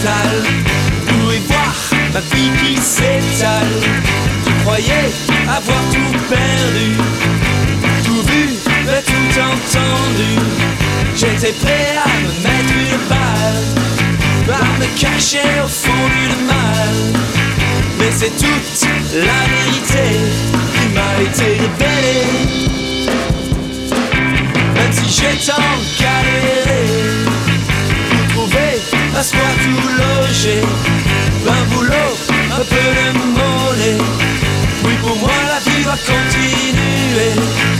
cristal pour y voir ma vie qui s'étale. Je croyais avoir tout perdu, tout vu, mais tout entendu. J'étais prêt à me mettre une balle, à me cacher au fond du mal. Mais c'est toute la vérité qui m'a été révélée. Même si j'ai tant galéré pour trouver un squat où loger, un boulot, un peu de monnaie. Oui, pour moi la vie va continuer.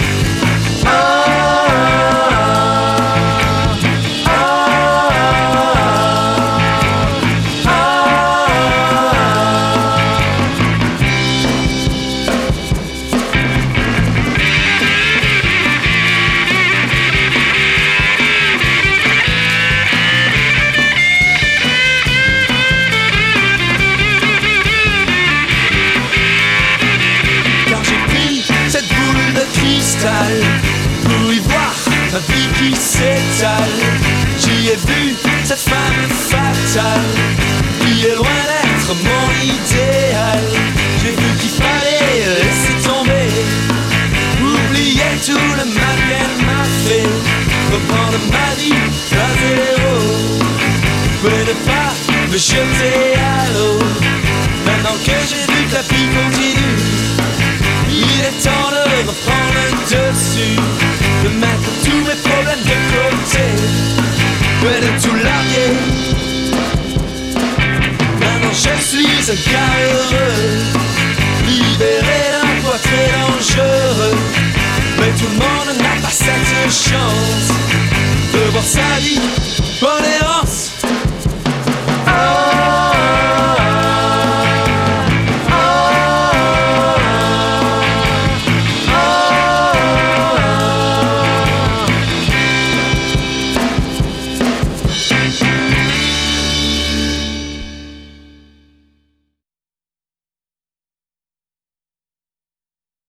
Pour y voir ma vie qui s'étale, j'y ai vu cette femme fatale qui est loin d'être mon idéal. J'ai vu qu'il fallait laisser tomber, oublier tout le mal qu'elle m'a fait, reprendre ma vie à zéro, mais ne pas me jeter à l'eau. Maintenant que j'ai vu que la vie continue, il est temps de reprendre le dessus, de mettre tous mes problèmes de côté, et de tout larguer. Maintenant je suis un gars heureux, libéré d'un poids très dangereux. Mais tout le monde n'a pas cette chance de voir sa vie en errance.